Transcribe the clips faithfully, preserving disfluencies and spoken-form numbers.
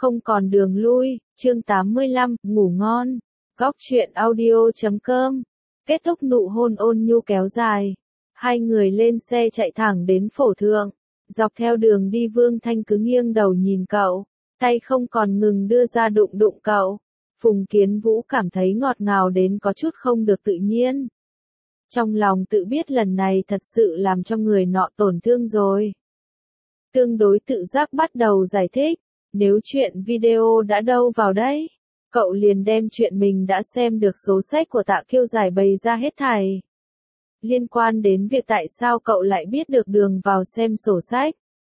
Không còn đường lui, chương tám mươi lăm, ngủ ngon. Góc truyện audio chấm com. Kết thúc nụ hôn ôn nhu kéo dài. Hai người lên xe chạy thẳng đến phổ thượng. Dọc theo đường đi Vương Thanh cứ nghiêng đầu nhìn cậu. Tay không còn ngừng đưa ra đụng đụng cậu. Phùng Kiến Vũ cảm thấy ngọt ngào đến có chút không được tự nhiên. Trong lòng tự biết lần này thật sự làm cho người nọ tổn thương rồi. Tương đối tự giác bắt đầu giải thích. Nếu chuyện video đã đâu vào đấy, cậu liền đem chuyện mình đã xem được số sách của Tạ Kiêu giải bày ra hết thảy. Liên quan đến việc tại sao cậu lại biết được đường vào xem sổ sách.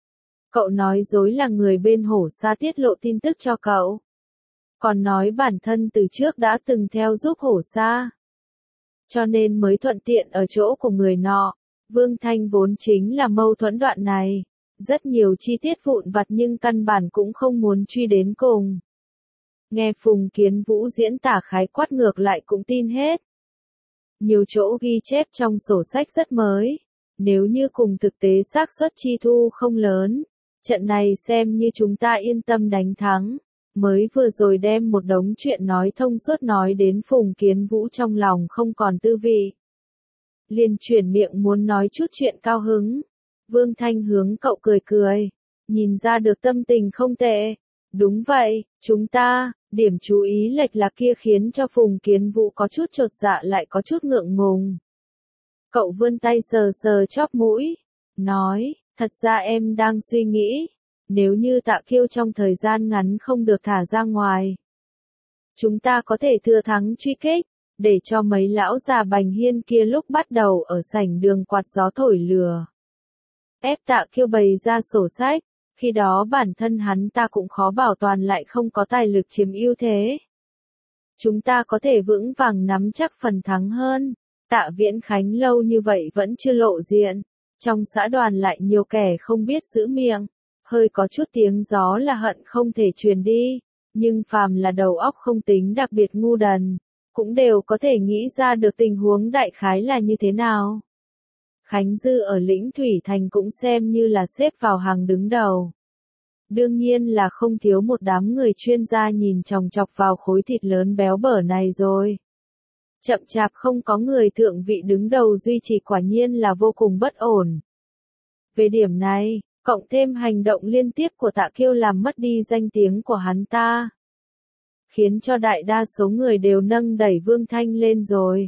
Cậu nói dối là người bên Hổ Sa tiết lộ tin tức cho cậu. Còn nói bản thân từ trước đã từng theo giúp Hổ Sa. Cho nên mới thuận tiện ở chỗ của người nọ. Vương Thanh vốn chính là mâu thuẫn đoạn này. Rất nhiều chi tiết vụn vặt nhưng căn bản cũng không muốn truy đến cùng. Nghe Phùng Kiến Vũ diễn tả khái quát ngược lại cũng tin hết. Nhiều chỗ ghi chép trong sổ sách rất mới. Nếu như cùng thực tế xác suất chi thu không lớn, trận này xem như chúng ta yên tâm đánh thắng. Mới vừa rồi đem một đống chuyện nói thông suốt nói đến Phùng Kiến Vũ trong lòng không còn tư vị. Liền chuyển miệng muốn nói chút chuyện cao hứng. Vương Thanh hướng cậu cười cười, nhìn ra được tâm tình không tệ. Đúng vậy, chúng ta, điểm chú ý lệch lạc kia khiến cho Phùng Kiến Vũ có chút chột dạ lại có chút ngượng ngùng. Cậu vươn tay sờ sờ chóp mũi, nói, thật ra em đang suy nghĩ, nếu như Tạ Kiêu trong thời gian ngắn không được thả ra ngoài. Chúng ta có thể thừa thắng truy kích, để cho mấy lão già Bành Hiên kia lúc bắt đầu ở sảnh đường quạt gió thổi lửa. Ép Tạ Kiêu bày ra sổ sách, khi đó bản thân hắn ta cũng khó bảo toàn lại không có tài lực chiếm ưu thế. Chúng ta có thể vững vàng nắm chắc phần thắng hơn. Tạ Viễn Khánh lâu như vậy vẫn chưa lộ diện. Trong xã đoàn lại nhiều kẻ không biết giữ miệng. Hơi có chút tiếng gió là hận không thể truyền đi. Nhưng phàm là đầu óc không tính đặc biệt ngu đần, cũng đều có thể nghĩ ra được tình huống đại khái là như thế nào. Khánh Dư ở Lĩnh Thủy Thành cũng xem như là xếp vào hàng đứng đầu. Đương nhiên là không thiếu một đám người chuyên gia nhìn chòng chọc vào khối thịt lớn béo bở này rồi. Chậm chạp không có người thượng vị đứng đầu duy trì quả nhiên là vô cùng bất ổn. Về điểm này, cộng thêm hành động liên tiếp của Tạ Kiêu làm mất đi danh tiếng của hắn ta. Khiến cho đại đa số người đều nâng đẩy Vương Thanh lên rồi.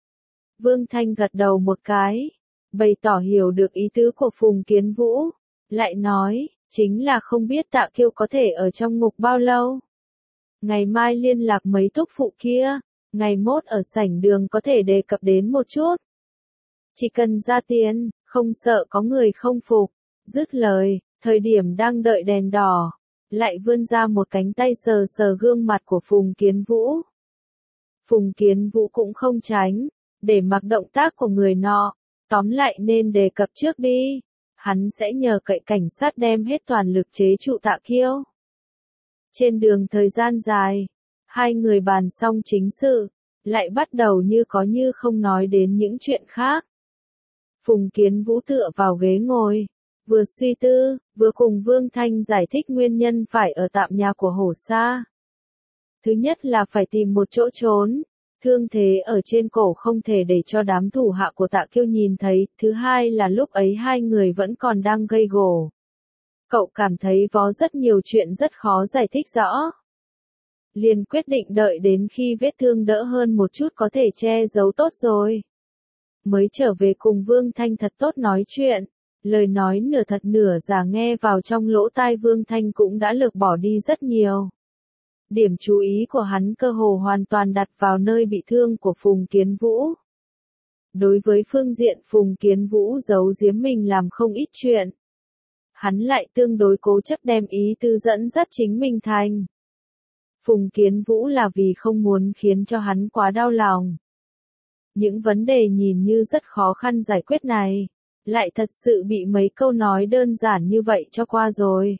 Vương Thanh gật đầu một cái. Bày tỏ hiểu được ý tứ của Phùng Kiến Vũ, lại nói, chính là không biết Tạ Kiêu có thể ở trong ngục bao lâu. Ngày mai liên lạc mấy thúc phụ kia, ngày mốt ở sảnh đường có thể đề cập đến một chút. Chỉ cần ra tiền, không sợ có người không phục. Dứt lời, thời điểm đang đợi đèn đỏ, lại vươn ra một cánh tay sờ sờ gương mặt của Phùng Kiến Vũ. Phùng Kiến Vũ cũng không tránh, để mặc động tác của người nọ. Tóm lại nên đề cập trước đi, hắn sẽ nhờ cậy cảnh sát đem hết toàn lực chế trụ Tạ Kiêu. Trên đường thời gian dài, hai người bàn xong chính sự, lại bắt đầu như có như không nói đến những chuyện khác. Phùng Kiến Vũ tựa vào ghế ngồi, vừa suy tư, vừa cùng Vương Thanh giải thích nguyên nhân phải ở tạm nhà của Hổ Sa. Thứ nhất là phải tìm một chỗ trốn. Thương thế ở trên cổ không thể để cho đám thủ hạ của Tạ Kiêu nhìn thấy, thứ hai là lúc ấy hai người vẫn còn đang gây gổ. Cậu cảm thấy có rất nhiều chuyện rất khó giải thích rõ. Liền quyết định đợi đến khi vết thương đỡ hơn một chút có thể che giấu tốt rồi. Mới trở về cùng Vương Thanh thật tốt nói chuyện, lời nói nửa thật nửa giả nghe vào trong lỗ tai Vương Thanh cũng đã lược bỏ đi rất nhiều. Điểm chú ý của hắn cơ hồ hoàn toàn đặt vào nơi bị thương của Phùng Kiến Vũ. Đối với phương diện Phùng Kiến Vũ giấu giếm mình làm không ít chuyện. Hắn lại tương đối cố chấp đem ý tư dẫn dắt chính mình thành. Phùng Kiến Vũ là vì không muốn khiến cho hắn quá đau lòng. Những vấn đề nhìn như rất khó khăn giải quyết này, lại thật sự bị mấy câu nói đơn giản như vậy cho qua rồi.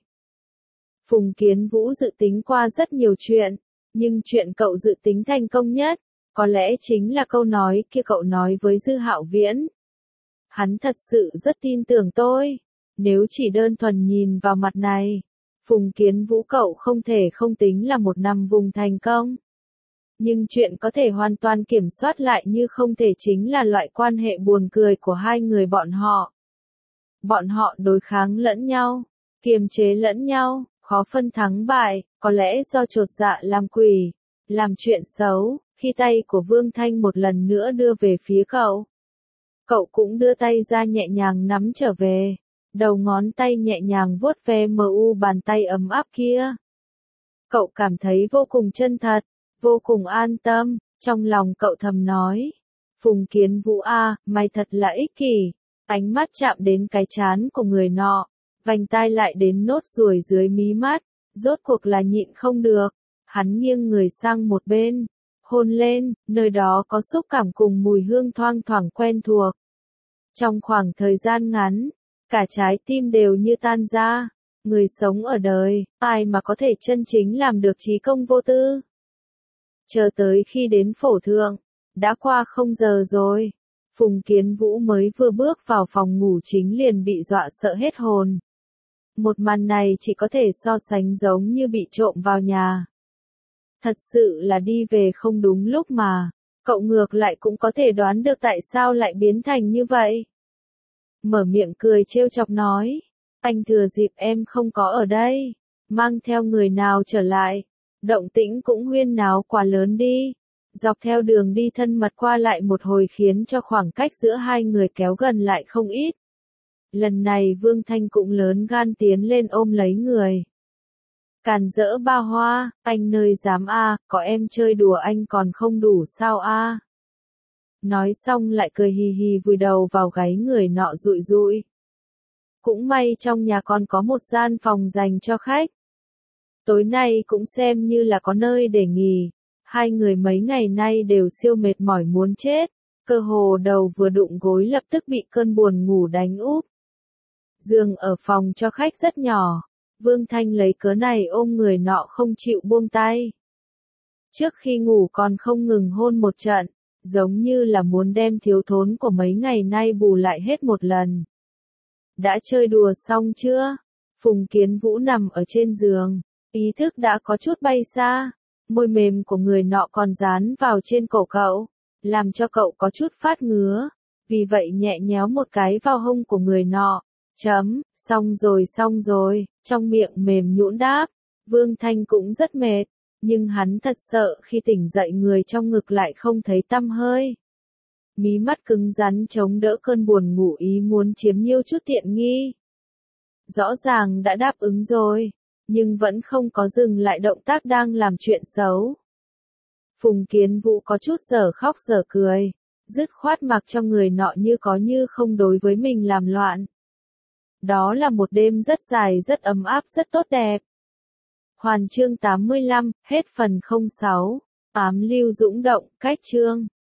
Phùng Kiến Vũ dự tính qua rất nhiều chuyện, nhưng chuyện cậu dự tính thành công nhất, có lẽ chính là câu nói kia cậu nói với Dư Hạo Viễn. Hắn thật sự rất tin tưởng tôi, nếu chỉ đơn thuần nhìn vào mặt này, Phùng Kiến Vũ cậu không thể không tính là một năm vùng thành công. Nhưng chuyện có thể hoàn toàn kiểm soát lại như không thể chính là loại quan hệ buồn cười của hai người bọn họ. Bọn họ đối kháng lẫn nhau, kiềm chế lẫn nhau, khó phân thắng bại, có lẽ do chột dạ làm quỷ, làm chuyện xấu, khi tay của Vương Thanh một lần nữa đưa về phía cậu. Cậu cũng đưa tay ra nhẹ nhàng nắm trở về, đầu ngón tay nhẹ nhàng vuốt ve mờ u bàn tay ấm áp kia. Cậu cảm thấy vô cùng chân thật, vô cùng an tâm, trong lòng cậu thầm nói. Phùng Kiến Vũ a, mày thật là ích kỷ. Ánh mắt chạm đến cái trán của người nọ, vành tai lại đến nốt ruồi dưới mí mắt, rốt cuộc là nhịn không được. Hắn nghiêng người sang một bên, hôn lên, nơi đó có xúc cảm cùng mùi hương thoang thoảng quen thuộc. Trong khoảng thời gian ngắn, cả trái tim đều như tan ra. Người sống ở đời, ai mà có thể chân chính làm được trí công vô tư. Chờ tới khi đến phổ thượng, đã qua không giờ rồi. Phùng Kiến Vũ mới vừa bước vào phòng ngủ chính liền bị dọa sợ hết hồn. Một màn này chỉ có thể so sánh giống như bị trộm vào nhà. Thật sự là đi về không đúng lúc mà, cậu ngược lại cũng có thể đoán được tại sao lại biến thành như vậy. Mở miệng cười trêu chọc nói, anh thừa dịp em không có ở đây, mang theo người nào trở lại, động tĩnh cũng huyên náo quá lớn đi. Dọc theo đường đi thân mật qua lại một hồi khiến cho khoảng cách giữa hai người kéo gần lại không ít. Lần này Vương Thanh cũng lớn gan tiến lên ôm lấy người. Càn rỡ ba hoa, anh nơi dám a, có em chơi đùa anh còn không đủ sao a. Nói xong lại cười hì hì vùi đầu vào gáy người nọ rụi rụi. Cũng may trong nhà còn có một gian phòng dành cho khách. Tối nay cũng xem như là có nơi để nghỉ. Hai người mấy ngày nay đều siêu mệt mỏi muốn chết, cơ hồ đầu vừa đụng gối lập tức bị cơn buồn ngủ đánh úp. Giường ở phòng cho khách rất nhỏ, Vương Thanh lấy cớ này ôm người nọ không chịu buông tay. Trước khi ngủ còn không ngừng hôn một trận, giống như là muốn đem thiếu thốn của mấy ngày nay bù lại hết một lần. Đã chơi đùa xong chưa? Phùng Kiến Vũ nằm ở trên giường, ý thức đã có chút bay xa. Môi mềm của người nọ còn dán vào trên cổ cậu, làm cho cậu có chút phát ngứa, vì vậy nhẹ nhéo một cái vào hông của người nọ. Chấm, xong rồi xong rồi, trong miệng mềm nhũn đáp. Vương Thanh cũng rất mệt, nhưng hắn thật sợ khi tỉnh dậy người trong ngực lại không thấy tăm hơi. Mí mắt cứng rắn chống đỡ cơn buồn ngủ ý muốn chiếm nhiêu chút tiện nghi. Rõ ràng đã đáp ứng rồi, nhưng vẫn không có dừng lại động tác đang làm chuyện xấu. Phùng Kiến Vũ có chút dở khóc dở cười, dứt khoát mặc cho người nọ như có như không đối với mình làm loạn. Đó là một đêm rất dài rất ấm áp rất tốt đẹp. Hoàn chương tám mươi lăm, hết phần không sáu. Ám lưu dũng động, cách chương.